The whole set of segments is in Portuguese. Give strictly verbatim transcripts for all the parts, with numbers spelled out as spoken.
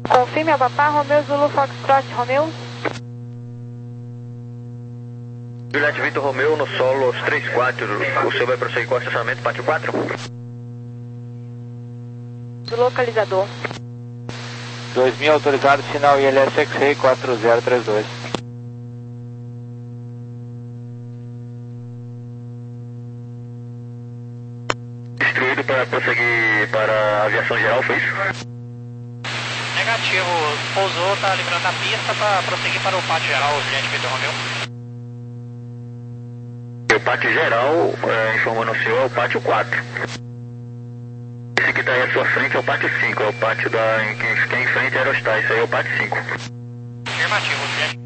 Confirme ao Papá, Romeu Zulu Foxtrot, Romeu. Juliette Vitor Romeu no solo aos três quatro, o senhor vai prosseguir com o estacionamento pátio quatro? Do localizador. dois mil autorizado, final I L S X-Ray quatro zero três dois. Instruído para prosseguir para a aviação geral, foi isso? Negativo, pousou, tá liberando a pista para prosseguir para o pátio geral, Juliette Vitor Romeu. O pátio geral, é, informando ao senhor, é o pátio quatro. Esse que está aí à sua frente é o pátio cinco, é o pátio da, em, que é em frente a Aerostar, isso aí é o pátio cinco. Afirmativo, Juliette.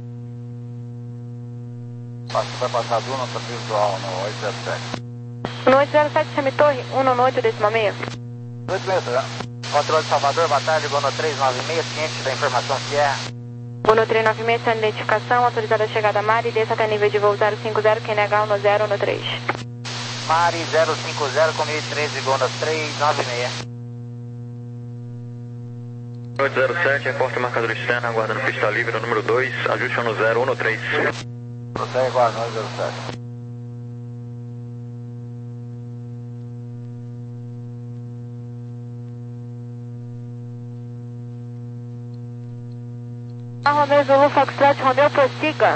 Você vai passar a Duna para visual no oito zero sete. No oito zero sete, chame torre, um no oito décimo seis. oito meia, né? Controle de Salvador, boa tarde, Gono três nove seis, ciente da informação que é. Uno três nove seis, sem identificação, autorizada a chegada a Mari, desça até nível de voo zero cinco zero, quem negar no zero no três. Mari zero cinco zero, com mil e treze, Gono três nove seis. oito zero sete, reporta marcador externo, aguardando pista livre, número dois, ajuste no zero um no três. Prossegue agora, oito zero sete. Romeu Zulu Foxtrot, Romeu, prossiga.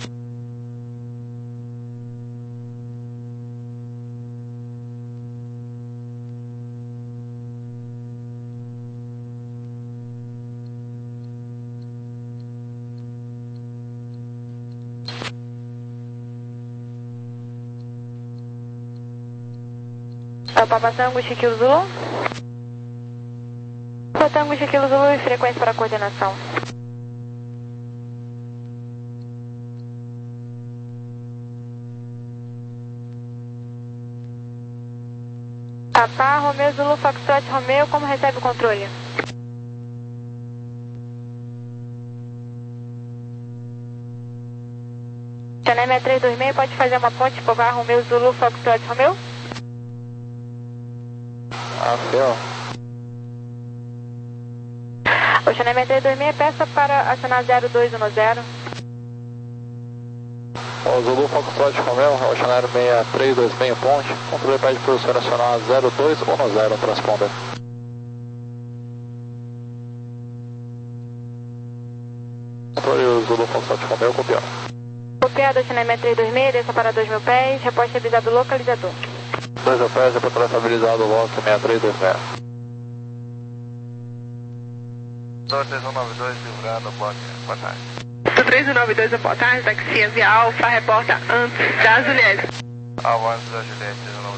É o Papa Tango, Chiquilo Zulu. Papa Tango, Chiquilo Zulu e frequência para coordenação. Papá, Romeu Zulu Foxtrot, Romeu, como recebe o controle? Chanel seis três dois seis, pode fazer uma ponte por Papá, Romeu Zulu Foxtrot, Romeu? Ah, seu. O Chanel seis três dois seis, peça para acionar zero dois um zero. O Zulu Foxtrot Romeu, Oceanário seis três dois seis ponte, controle pede para o senhor acionar zero dois um zero transponder. Controle o Zulu Foxtrot Romeu, copiado. Copiado, Chanel seis três dois seis, desça para dois mil pés, reposta avisado localizador. dois mil pés, reportar estabilizado, lock seis três dois seis. dois três um nove dois, divulgado, boa tarde. três um nove dois, boa tarde, taxi Via Alfa, reporta antes da Juliette. Alfa antes da Juliette, três um nove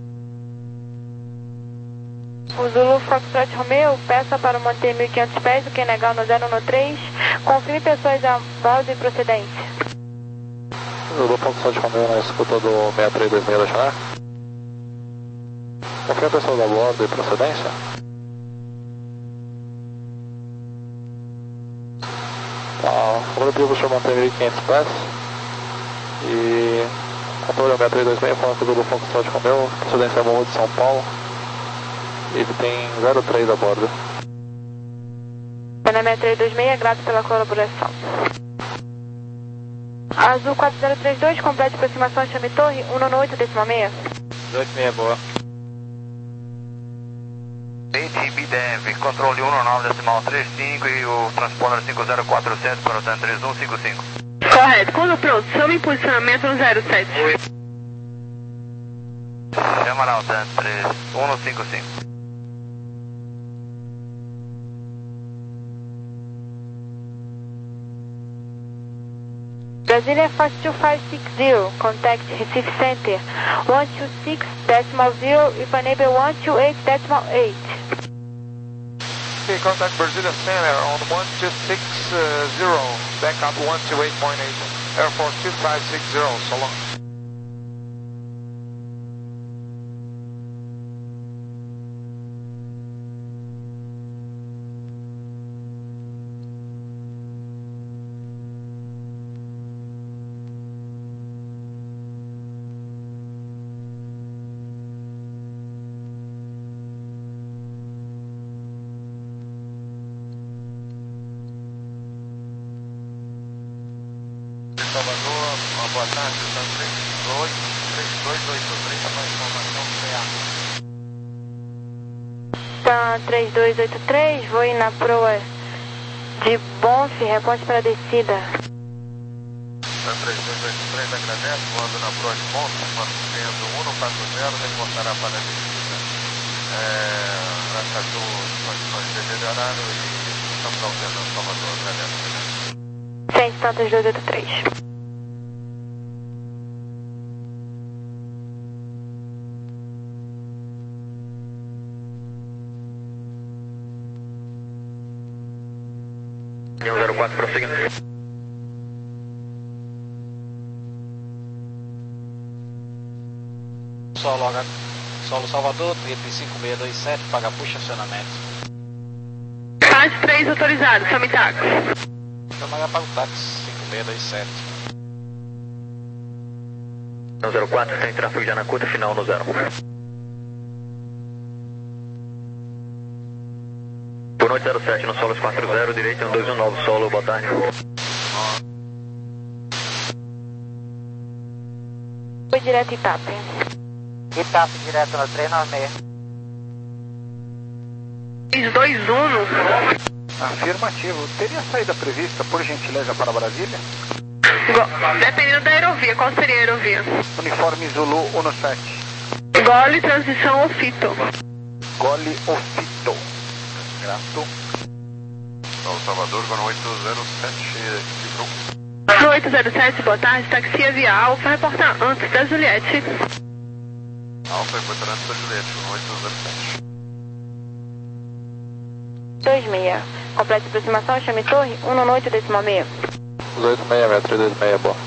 dois. O Zulu Foxtrot Romeu, peça para manter mil e quinhentos pés, o que é legal no zero no três, confirme pessoas a bordo e procedência. Zulu Foxtrot Romeu na escuta do seis três dois seis da Chanel. Confirme pessoas a bordo e procedência. Tá, o objetivo é manter mil e quinhentos pés e controle seis três dois seis, falando com o Zulu Foxtrot Romeu, procedência Morro de São Paulo, ele tem zero três a bordo. Meu seis três dois seis, grato pela colaboração. Azul quatro zero três dois, complete aproximação, chame torre, um no oito décimo seis. oito seis, boa. A T B D E V, controle um nove decimal trinta e cinco e o transponder cinco zero quatro sete para o T três um cinco cinco. Correto, quando pronto, sob posicionamento no zero sete. Chama o T três um cinco cinco. Brasília Fox two five six zero, contact Recife Center, one two six decimal zero, Ipanema one two eight decimal eight. Okay, contact Brasilia Center on one two six zero, backup one two eight point eight, Air Force two five six zero, so long. Salvador, uma boa tarde, está três dois oito três, para informação do C A. Tá três dois oito três, vou ir na proa de Bonf, reporte para descida. Tá três dois oito três, agradece, voando na proa de Bonf, mantendo um no quatro zero, reportará para a descida. É, Aracaju, condições deterioraram e estamos alternando Salvador, agradece. Frente, tá três dois oito três. zero quatro, prosseguindo. Solo, H... Solo Salvador, trinta e cinco mil seiscentos e vinte e sete, paga puxa acionamento. Fase três autorizado, Sami Taxi. Então paga para o táxi, cinco mil seiscentos e vinte e sete. No zero quatro, tem tráfego já na curta, final no zero. Boa noite, zero sete, no solo quatro zero, direito um dois um nove, solo, boa tarde. Foi direto Itap. Itap, direto no três nove seis. três dois um. Afirmativo. Teria saída prevista, por gentileza, para Brasília? Dependendo da aerovia, qual seria a aerovia? Uniforme Zulu um sete. Gole, transição ou fito? Gole Ofito. Grato. São Salvador com oito zero sete, livrou. No oito zero sete, boa tarde, taxi via Alfa, reportar antes da Juliette. Alfa, reportar antes da Juliette, com oito zero sete. dois seis. Completa aproximação, chame torre, um no oito decimal meio. oito seis, metro dois seis, boa.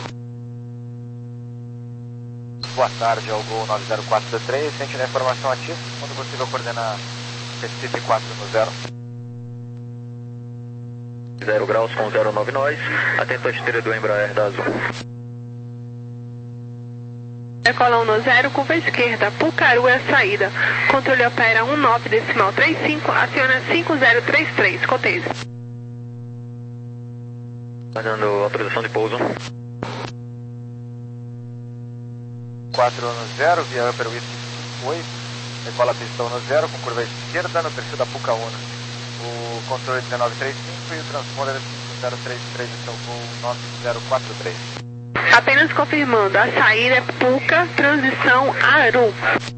Boa tarde, ao Gol nove zero quatro três, sentindo a informação ativa, quando possível coordenar Recife quatro no zero. zero graus com zero nove nós, atento à esteira do Embraer da Azul. Decola um no zero, curva esquerda, Pucaru é a saída. Controle opera um nove decimal trinta e cinco, aciona cinco zero três três, coteja. Dando autorização de pouso. quatro no zero, via Upper Whisky oito, decola pistão no zero, com curva esquerda no perfil da Puca Uno. O controle dezenove trinta e cinco e o transponder cinco zero três três, então Gol nove zero quatro três. Apenas confirmando, a saída é Puca, transição Aru.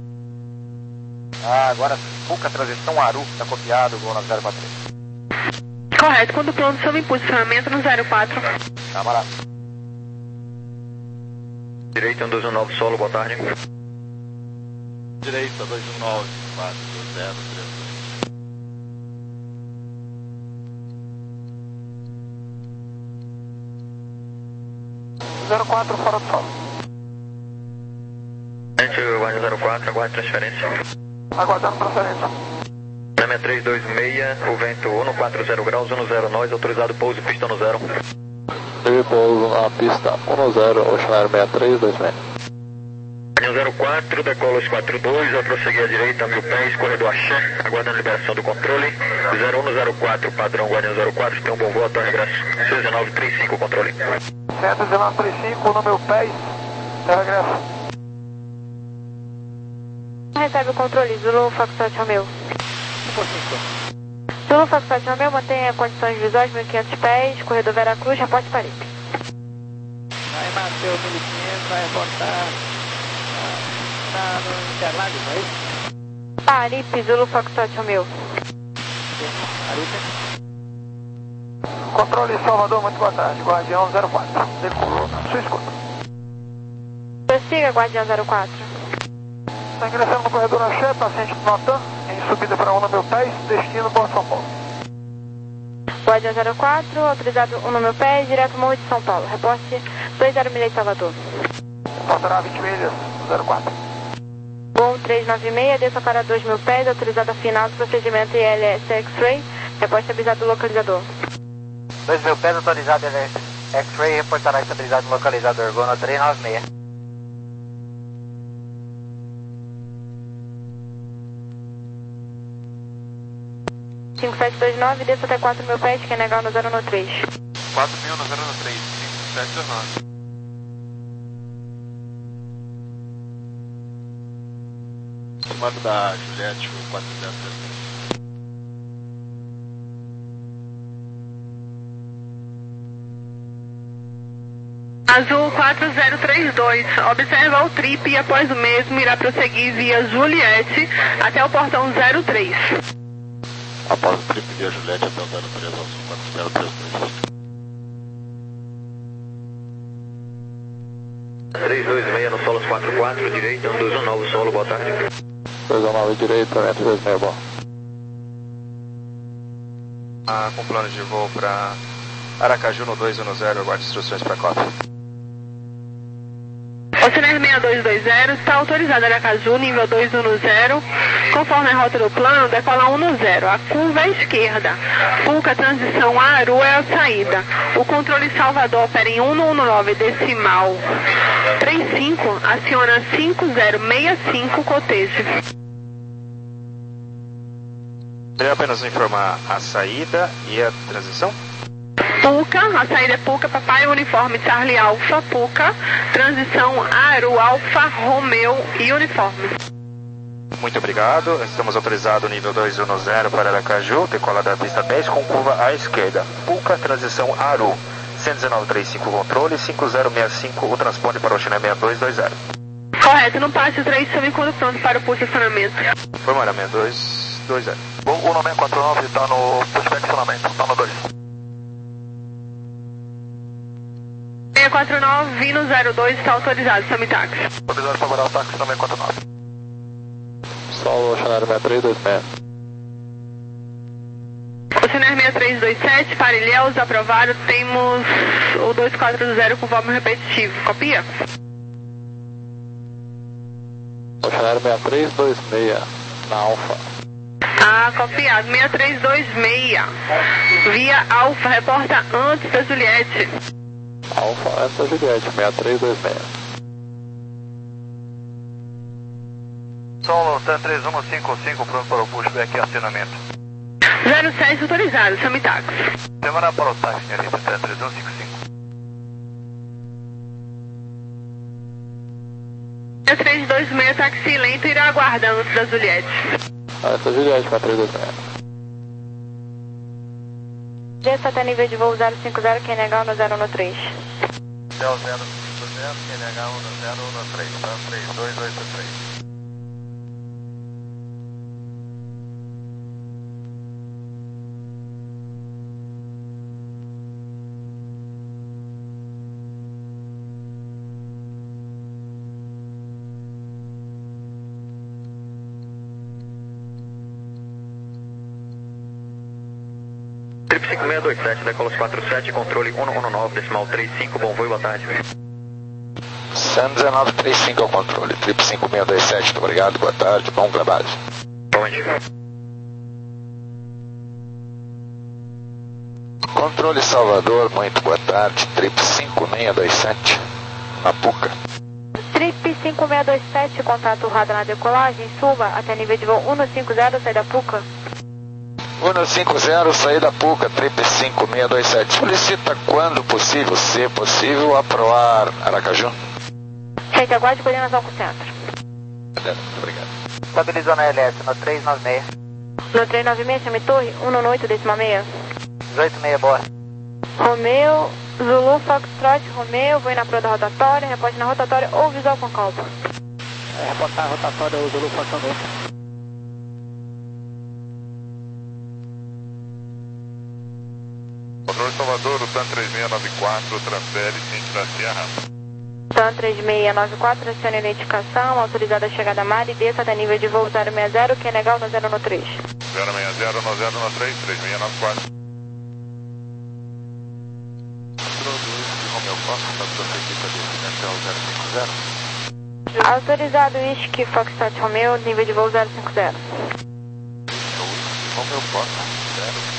Ah, agora Puca, transição Aru, está copiado, Gol nove zero quatro três. Correto, quando pronto, sob impulsionamento no zero quatro. Camarada. Direito um dois um nove, solo, boa tarde. Direita dois um nove, quatro zero três dois. zero quatro, fora do solo. Gente, guarda zero quatro, aguarde transferência. Aguardando transferência. Na minha três dois seis, o vento um no quatro zero graus, um no zero nós, autorizado pouso, pista no zero. Teve pouso na pista um no zero, Oceanário seis três dois seis. Guardião zero quatro, decola os quatro dois, vai prosseguir à direita, mil pés, corredor Axé, aguardando liberação do controle. zero um no zero quatro, padrão Guardião zero quatro, tem um bom voto, regresso. seis nove três cinco, controle. cento e dezenove trinta e cinco, no meu pés, regresso. Recebe o controle, Zulu, Foxtrot Romeo. Zulu, Foxtrot Romeo, mantenha condições visuais, mil e quinhentos pés, corredor Veracruz, reporte Paripe. Vai bater o mil e quinhentos, vai voltar no Interlagos, não é isso? Paripe, Zulu, Foxtrot Romeo. Controle Salvador, muito boa tarde. Guardião zero quatro. Decolou na sua escuta. Prossiga, Guardião zero quatro. Está ingressando no corredor Axé, paciente nota, em subida para um no meu pés, destino Porto São Paulo. Guardião zero quatro, autorizado um no meu pé, direto Morro de São Paulo. Reporte dois zero milhas Salvador. Reportará vinte milhas, zero quatro. Bom três nove seis, desça para dois mil pés, autorizado a final do procedimento I L S X-Ray. Reporte avisado do localizador. dois mil pés autorizado X-Ray, reportará estabilidade no localizador, Gol no três nove seis. cinco sete dois nove, desça até quatro mil pés, quem negar no zero no três. quatro mil no zero no três, cinco sete dois nove. comando da Juliette, o quatro zero três três. Azul quatro zero três dois, observa o trip e após o mesmo irá prosseguir via Juliette até o portão zero três. Após o trip via Juliette até o zero três, Azul quatro zero três dois. três dois seis no Solos quatro quatro, direita, um dois um nove solo, boa tarde. dois um nove direita, vento dois seis, bom. Ah, com plano de voo para Aracaju no dois um zero, aguarde instruções para cópia. Oceaner seis dois dois zero, está autorizado Aracaju, nível dois um zero, conforme a rota do plano, decola um zero, a curva à esquerda, Puca, transição Aru é a saída, o controle Salvador opera em um um nove decimal trinta e cinco, aciona cinco zero seis cinco, cotejo. Queria apenas informar a saída e a transição. Puca, a saída é Puca, Papai Uniforme Charlie Alfa, Puca, transição Aru Alfa Romeo e Uniforme. Muito obrigado, estamos autorizados nível dois um zero para Aracaju, decola da pista dez com curva à esquerda, Puca, transição Aru, cento e dezenove trinta e cinco controle, cinco zero seis cinco, o transporte para o Oceaner seis dois dois zero. Correto, no pátio três, sob encontro pronto para o posicionamento. Formará seis dois dois zero. Bom, o nome quatro nove está no pushback funcionamento, está no dois. seis quatro nove, vindo zero dois, está autorizado, Samitax. Autorizado para guardar o táxi também quatro nove. Solo Oceaner seis três dois seis. Oceaner seis três dois sete, para Ilhéus, aprovado, temos o dois quatro zero com volume repetitivo, copia? Oceaner seis três dois seis, na Alfa. Ah, copiado, seis três dois seis, via Alfa, reporta antes da Juliette. Alfa antes da Juliette, seis três dois seis. Solo T três um cinco cinco, pronto para o pushback e acionamento. zero sete autorizado, Samitax. Semana para o táxi, senhorita, T três um cinco cinco. seis três dois seis, táxi lento, irá aguardar antes da Juliette. Antes da Juliette, seis três dois seis. Desça até nível de voo zero cinco zero, quem negar no zero um três. Céu zero cinco zero, Q N H um zero um três, tá? três dois oito três. Trip cinco seis dois sete, decolos quatro sete, controle um um nove, decimal trinta e cinco, bom voo e boa tarde. cento e dezenove trinta e cinco ao controle, Trip cinco seis dois sete, muito obrigado, boa tarde, bom trabalho. Onde? Controle Salvador, muito boa tarde, Trip cinco seis dois sete, na Puca. Trip cinco seis dois sete, contato radar na decolagem, suba até nível de voo um cinco zero, sai da Puca. um cinco zero, saída Puca, Trip cinco seis dois sete. Solicita quando possível, se possível, aproar Aracaju. Gente, aguarde coordenação com o centro. Muito obrigado. Estabilizou na L S no três nove seis. No três nove seis, chame torre, um no oito, décima meia. dezoito seis, boa. Romeu, Zulu, Foxtrot, Romeu, vou na proa da rotatória, reporte na rotatória ou visual com calma. É, reportar a rotatória, o Zulu Foxtrot. Controle Salvador, o TAM três seis nove quatro, transfere ciente da Sierra. TAM três seis nove quatro, aciona identificação, autorizada a chegada a mar e desça até nível de voo zero seis zero, que é legal no zero um três. zero seis zero no zero um três, três seis nove quatro. Romeu Fox, está toda a equipe de Hotel zero cinco zero. Autorizado Whisky Foxtrot Romeu, nível de voo zero cinco zero. Romeu Fox, zero.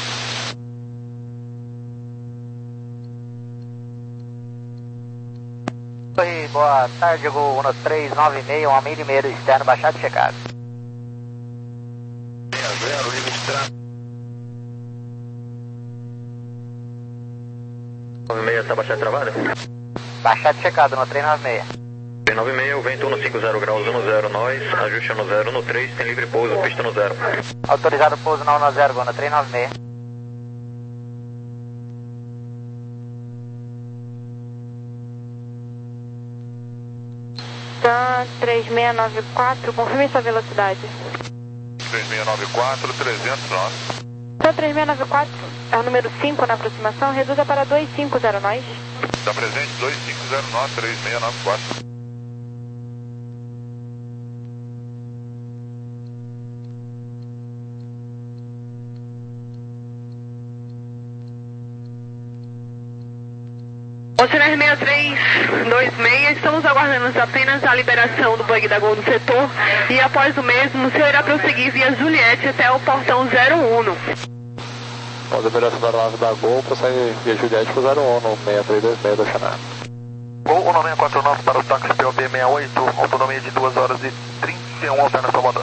Oi, boa tarde, Gol um três nove seis, uma milha e meia do externo, baixado e checado. zero, limite tráfego. nove seis, está baixado e travado? Baixado e checado no três nove seis. nove seis, o vento um cinco zero graus um zero, nós, ajuste no zero no três, tem livre pouso, pista no zero. Autorizado pouso na um zero, Gona três nove seis. Tá, três seis nove quatro, confirme sua velocidade. três seis nove quatro, trezentos nós. Tá, três seis nove quatro, é o número cinco na aproximação, reduza para dois cinco zero nós. Está presente, dois cinco zero nós, três seis nove quatro. Oceaner seis três dois seis, estamos aguardando apenas a liberação do bug da Gol do setor e após o mesmo, o senhor irá prosseguir via Juliette até o portão zero um. Após a liberação da aeronave da Gol, prossegue via Juliette para o zero um no seis três dois seis do Oceaner. Gol um nove quatro nove para o táxi P O B sessenta e oito, autonomia de duas horas e trinta e um, Alpena Salvador.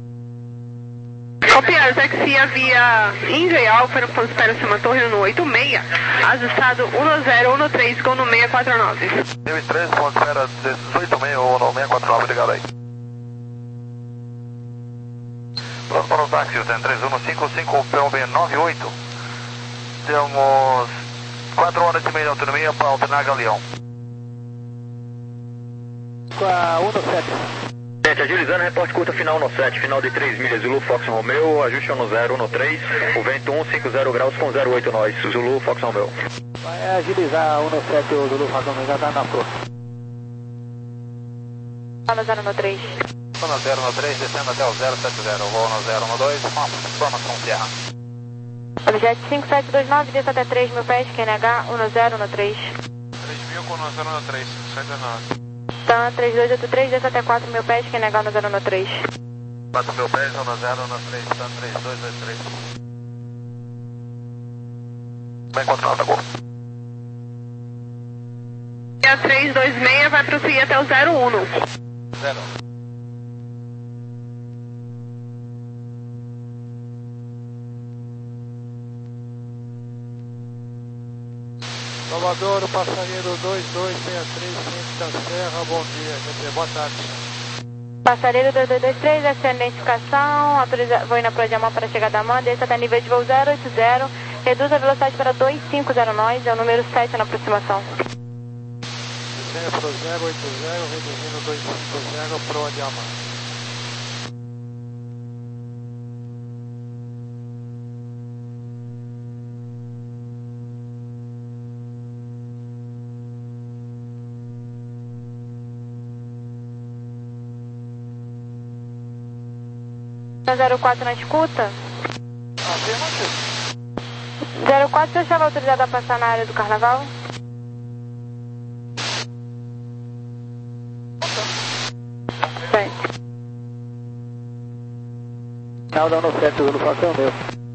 Copiar, taxia via Índia Alfa, no ponto espera Cima Torre no oito seis, ajustado um zero um três, com no seis quatro nove. mil e três, ponto espera dezoito seis, ou no seis quatro nove, ligado aí. Próximo para o táxi, três um cinco cinco, P O B noventa e oito. Temos quatro horas e meia de autonomia para alternar Galeão. Com a um sete. Agilizando, reporte curta final no sete, final de três milhas, Zulu Fox Romeo, ajuste no zero no três, o vento um cinco zero graus com zero oito nós, Zulu Fox Romeo. Vai agilizar um sete, o Zulu Fox Romeo já está na força. Fala zero no três. No zero no três, descendo até o zero sete zero, vou no zero no dois, vamos com Sierra. Objeto cinco sete dois nove, desça até três mil pés, Q N H, um zero no três. três mil com zero no três, cinco sete dois nove. Tá, três dois oito três, desça até quatro mil pés, Q N H, um zero no três. quatro mil pés, um zero no três, tá, três dois dois três. Bem controlado, Gol. A três dois seis vai prosseguir até o zero um. Zero. Salvador, o passageiro dois dois seis três, Centro da Serra, bom dia, quer dizer, boa tarde. Passageiro dois dois dois três, essa é a identificação, autoriza... vou ir na proa de mão para a chegada da mão, desça até nível de voo zero oito zero, reduz a velocidade para dois cinco zero nós, é o número sete na aproximação. Descendo para o zero oito zero, reduzindo dois cinco zero, proa de mão. zero quatro na escuta? zero quatro, você estava autorizado a passar na área do carnaval? Sim. Calda no sete, Zulu Fox Romeo.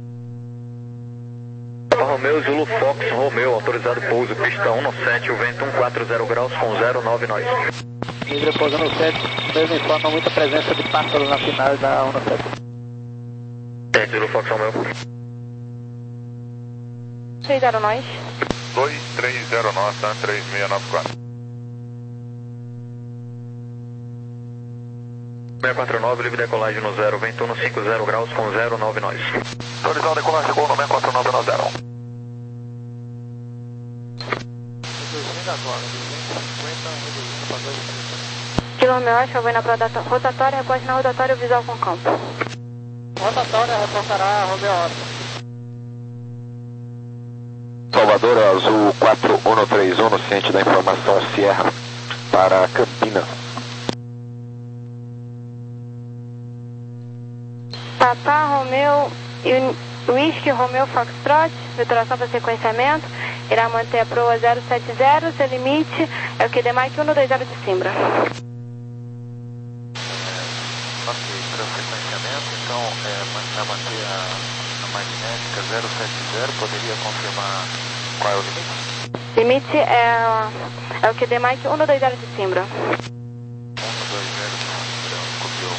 Romeo, Zulu Fox Romeo, autorizado pouso, pista um no sete, o vento um quatro zero graus com zero nove nós. Livre pouso no sete, mesmo informa muita presença de pássaros na final da um sete. Zulu Fox Romeo. seis zero nós. dois três zero nós, tá? três seis nove quatro. seis quatro nove, livre decolagem no zero, vento um cinco zero graus com zero nove nós. Autorizado decolagem, Gol no seis quatro nove no zero. Reduzindo agora, duzentos e cinquenta, reduzindo para dois trinta. Kilo Romeo, acho que eu vou ir na proa da rotatória, reposte na rotatória visual com campo. Rotatória reportará Romeo Oscar. Salvador, Azul quatro um três um, no ciente da informação Sierra para Campinas. Papá Romeo e Whisky Romeo Foxtrot, vituração para sequenciamento, irá manter a proa zero sete zero, seu limite é o Q D Mike um dois zero de Simbra. Ok, para o sequenciamento, então, é, para manter a, a magnética zero sete zero, poderia confirmar qual é o limite? Limite é, é o Q D Mike um dois zero de Simbra. um dois zero de Simbra, copiou.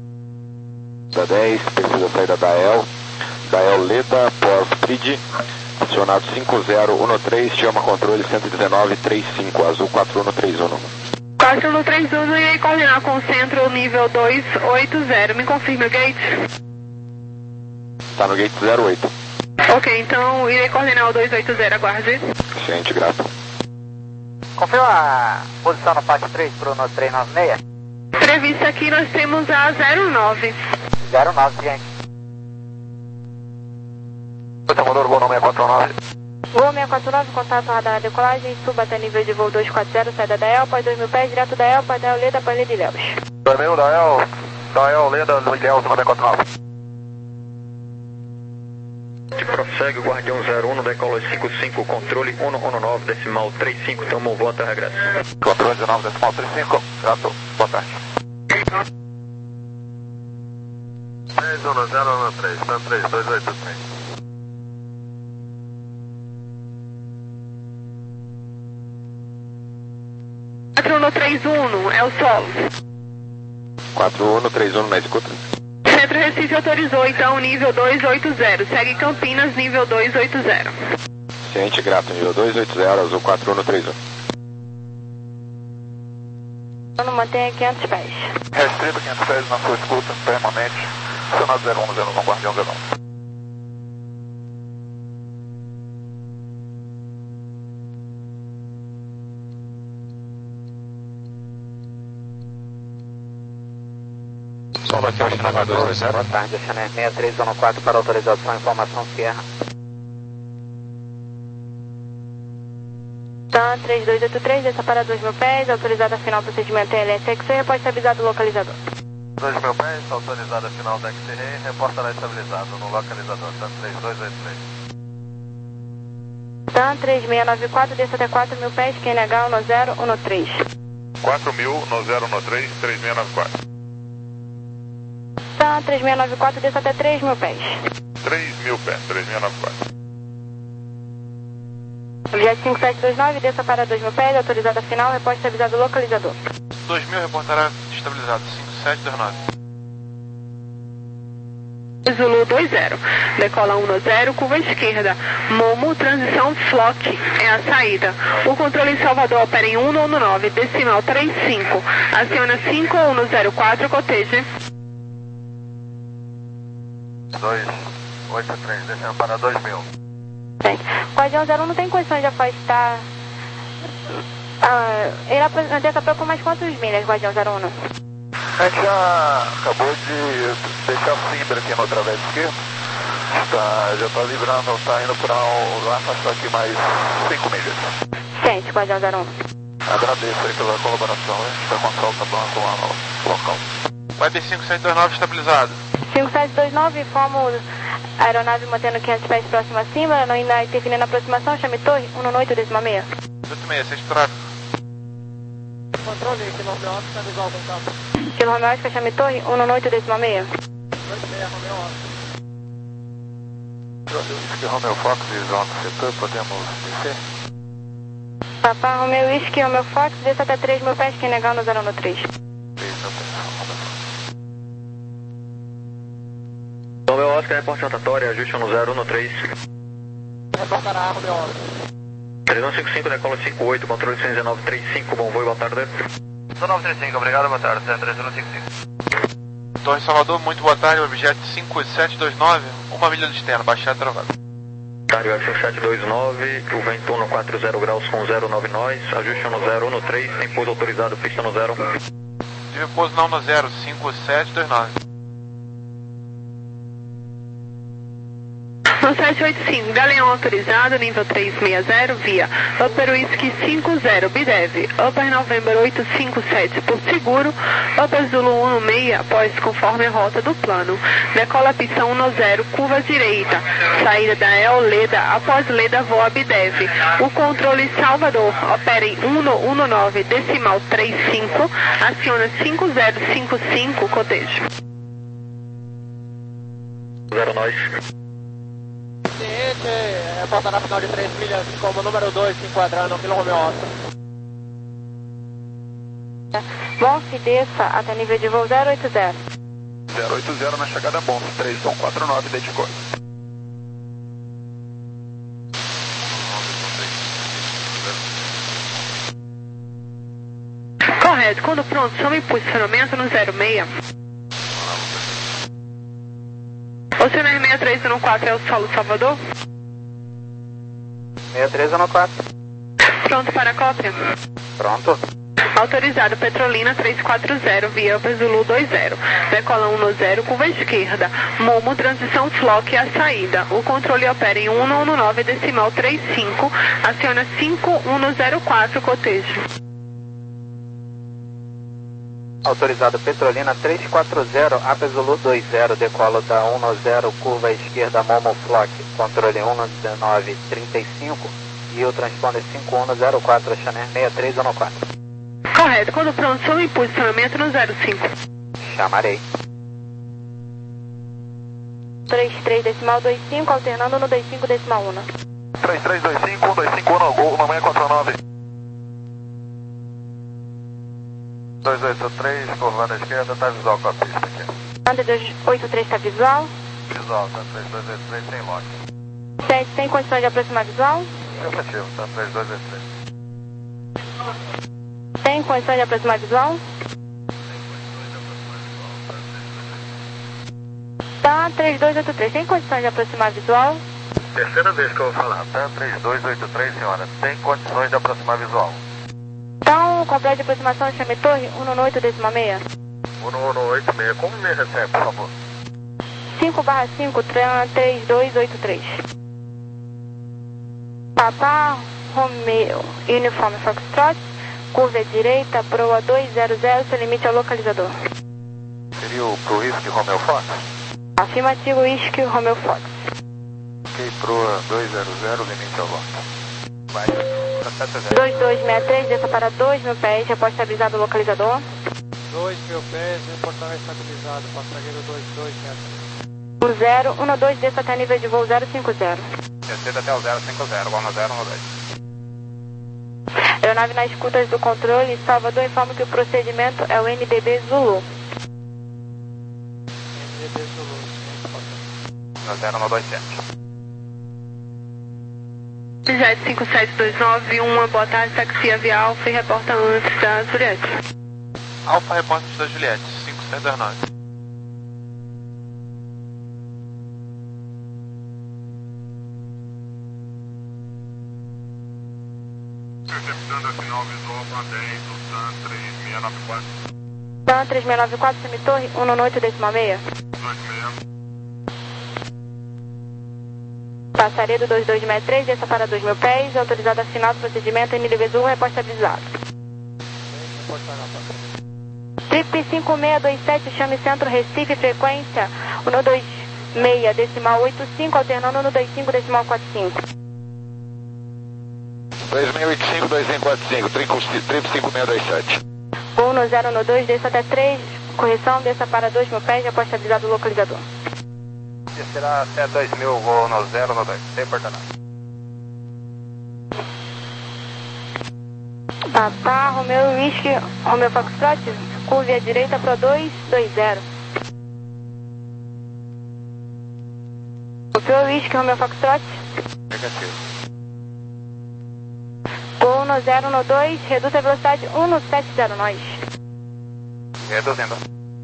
Da dez, precisa saída da El, da El Leda, pós-bridge, Acionado cinco zero um três, chama controle cento e dezenove trinta e cinco, azul quatro um três um. quatro um três um e coordenar com o centro nível dois oito zero. Me confirma o gate? Está no gate zero oito. Ok, então irei coordenar o dois oito zero, aguarde. Ciente, grato. Confirma a posição na parte três para o três nove seis. Prevista aqui nós temos a zero nove. zero nove, gente. Salvador, voo seis quatro nove. Voo seis quatro nove, contato radar decolagem, suba até nível de voo dois quatro zero, saída da Elpa, dois mil pés, direto da Elpa, da Eoleda, para Leda e Ilhéus. dois mil da El, da El, Leda, Ilhéus, seis quatro nove. Prossegue o Guardião zero um, decola cinco cinco, controle cento e nove, decimal trinta e cinco, toma um voto a regresso. Controle dezenove, decimal trinta e cinco, grato, boa tarde. seis um zero um três, T A M três dois oito três. quatro um três um, é o solo. quatro um três um na escuta. Centro Recife autorizou, então, nível dois oito zero. Segue Campinas, nível dois oito zero. Ciente, grato, nível dois oito zero, azul quatro um três um. Então mantenha quinhentos pés. Restrito quinhentos pés na sua escuta, permanente. Acionado zero um zero um, Guardião zero um. Solo aqui é o Chinaga dois dois zero. Boa tarde, China seis três um quatro para autorização, informação Sierra. TAM três dois oito três, desça para dois mil pés, autorizada final procedimento L S X, reporte avisado localizador. dois mil pés, autorizada final da X R E, reportará estabilizado no localizador TAM três dois oito três. TAM três seis nove quatro, desça até quatro mil pés, Q N H um zero um três. quatro mil, no zero um três, três seis nove quatro. TAM três seis nove quatro, desça até três mil pés. três mil pés, três seis nove quatro. Jet cinco sete dois nove, desça para dois mil pés, autorizada final, reporte avisado localizador. dois mil reportará estabilizado, cinco sete dois nove. Zulu dois zero, decola um zero, curva esquerda. Momo, transição Flock, é a saída. O controle em Salvador opera em um um nove, decimal trinta e cinco. Aciona cinco um zero quatro, coteja. dois oito três, descendo para dois mil. Bem, Guardião zero um não tem condições de afastar. Ah, ele desça para por mais quantos milhas, Guardião zero um? A gente já acabou de deixar o Cimbra aqui no través esquerdo. Está, já está livrando, está indo para um, lá afastar aqui mais cinco milhas. Ciente, Guardião zero um. Agradeço aí pela colaboração, né? A gente está com a solta pronta lá no local. Vai ter cinco sete dois nove estabilizado. cinco sete dois nove, informa a aeronave mantendo quinhentos pés próximo a cima, não ainda interferindo na aproximação, chame torre, um oito decimal seis. oito seis, seis tráfego. Controle, quilômetro alto, está visual com campo. Quilômetro alto, chame torre, um oito decimal seis. oito seis, Romeo alto. Que Romeo Fox visual no setor, podemos descer? Papá Romeo Whisky, Romeo Fox, desça até três mil pés, quem negar no zero um três. Então, meu Oscar, reporte rotatória, ajuste no zero um três. Reportará, Romeo alto. três um cinco cinco, decola cinco oito, controle cento e dezenove trinta e cinco, bom voo, boa tarde. dezenove trinta e cinco, obrigado, boa tarde, três um cinco cinco. Torre Salvador, muito boa tarde, objeto cinco sete dois nove, uma milha de externo, baixada travada. Tarde, cinco sete dois nove, o vento no quatro zero graus com zero nove nós, ajuste no zero um três, tem pouso autorizado, pista no zero. Tive pouso não no zero, cinco sete dois nove. No sete oito cinco, Galeão autorizado, nível três seis zero, via Upper Whisky cinco zero, Bidev, Upper November oito cinco sete, por seguro, Upper Zulu um seis, após conforme a rota do plano. Decola pista um zero, curva direita, saída da El Leda, após Leda voa Bidev. O controle Salvador opera em um um nove, decimal trinta e cinco, aciona cinco zero cinco cinco, cotejo. Zero nós. Ciente, reportará final de três milhas como número dois, se enquadrando pelo Romeo alto. Bom, se desça até nível de voo zero oito zero. zero oito zero na chegada bom, três um quatro nove, dedicou. Correto. Quando pronto, chame posicionamento no zero seis. Oceaner seis três um quatro é o Solo Salvador? seis três um quatro. Pronto para a cópia? Pronto. Autorizado Petrolina três quatro zero, via Zulu dois zero. Decola um no zero, curva esquerda. Momo, transição Flock à saída. O controle opera em um no nove, decimal trinta e cinco. Aciona cinco um no zero quatro, cotejo. Autorizado Petrolina três quatro zero, Apple Zulu dois zero, decola da um no zero, curva esquerda, Momo Flock, controle um no dezenove, trinta e cinco e o transponder cinco um no zero quatro, Oceaner seis três um quatro. Correto. Quando pronto, chame posicionamento no zero cinco. Chamarei. três três decimal dois cinco, alternando no dois cinco decimal um. três três dois cinco, um dois cinco um, Gol, no seis quatro nove. dois oito três, curvando à esquerda, tá visual com a pista aqui. Anda dois oito três está visual. Visual, tá três dois oito três sem lock. sete, tem condições de aproximar visual? Negativo, tá três dois oito três. Tem condições de aproximar visual? Tá, três dois oito três, tem condições de aproximar visual? Terceira vez que eu vou falar, tá três dois oito três, senhora, tem condições de aproximar visual. Então, completo de aproximação, chame torre um no oito decimal seis. um no oito seis, como me recebe, por favor? cinco barra cinco, três dois oito três. Papa Romeo, Uniforme Foxtrot, curva à direita, proa dois zero zero, seu limite ao localizador. Seria o pro Whisky Romeo Fox? Afirmativo, Whisky Romeo Fox. Ok, proa dois zero zero, limite ao local. Vai, dois dois seis três, desça para dois mil pés, reposta estabilizado localizador. dois mil pés, reportamento estabilizado, passageiro dois dois seis três. um zero, um dois, desça até nível de voo zero cinco zero. Descida até o zero cinco zero, igual no zero um dois. Aeronave nas escutas do controle, Salvador informa que o procedimento é o N D B Zulu. N D B Zulu, No zero um dois sete. Jet cinco sete dois nove um, boa tarde, taxia via Alfa e reporta antes da Juliette. Alfa repórter da Juliette, cinco sete dois nove. Receptando a final visual para dez, o TAN três seis nove quatro. TAN três seis nove quatro, semitorre um no oito decimal seis. dois seis. Passaredo dois dois seis três, desça para dois mil pés, autorizado a assinar o procedimento N D B Zulu, reposta avisado. Trip cinco seis dois sete, chame centro Recife, frequência um no dois seis decimal oito cinco, alternando no dois cinco decimal quatro cinco. dois seis oito cinco, dois cinco quatro cinco, trip cinco seis dois sete. um no zero no dois, desça até três, correção, desça para dois mil pés, reposta avisado localizador. Será até dois mil, voo no zero no dois, sem portanado. Papá, Romeo Whisky, Romeo Foxtrot, curva à direita para dois dois zero. Romeo Whisky, Romeo Foxtrot. Negativo. Gol no zero no dois, reduz a velocidade um no sete zero nós. Reduzindo.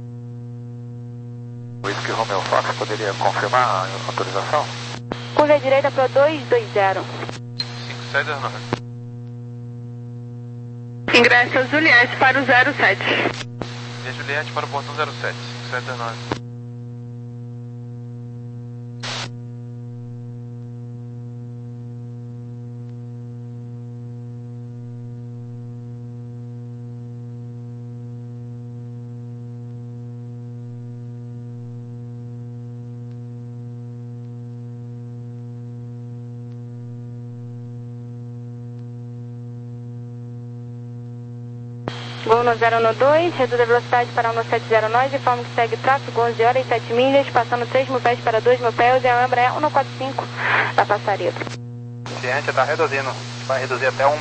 Whisky Romeo Fox, poderia confirmar a autorização? Curva à direita para dois dois zero. cinco sete dois nove. Ingressa Juliette para o zero sete. E Juliette para o portão zero sete, cinco sete dois nove. Gol no zero no dois, reduz a velocidade para um no sete zero nós, informa que segue tráfego onze horas e sete milhas, passando três mil pés para dois mil pés, e a Embraer um no quatro cinco da Passaredo. Ciente, está reduzindo, vai reduzir até um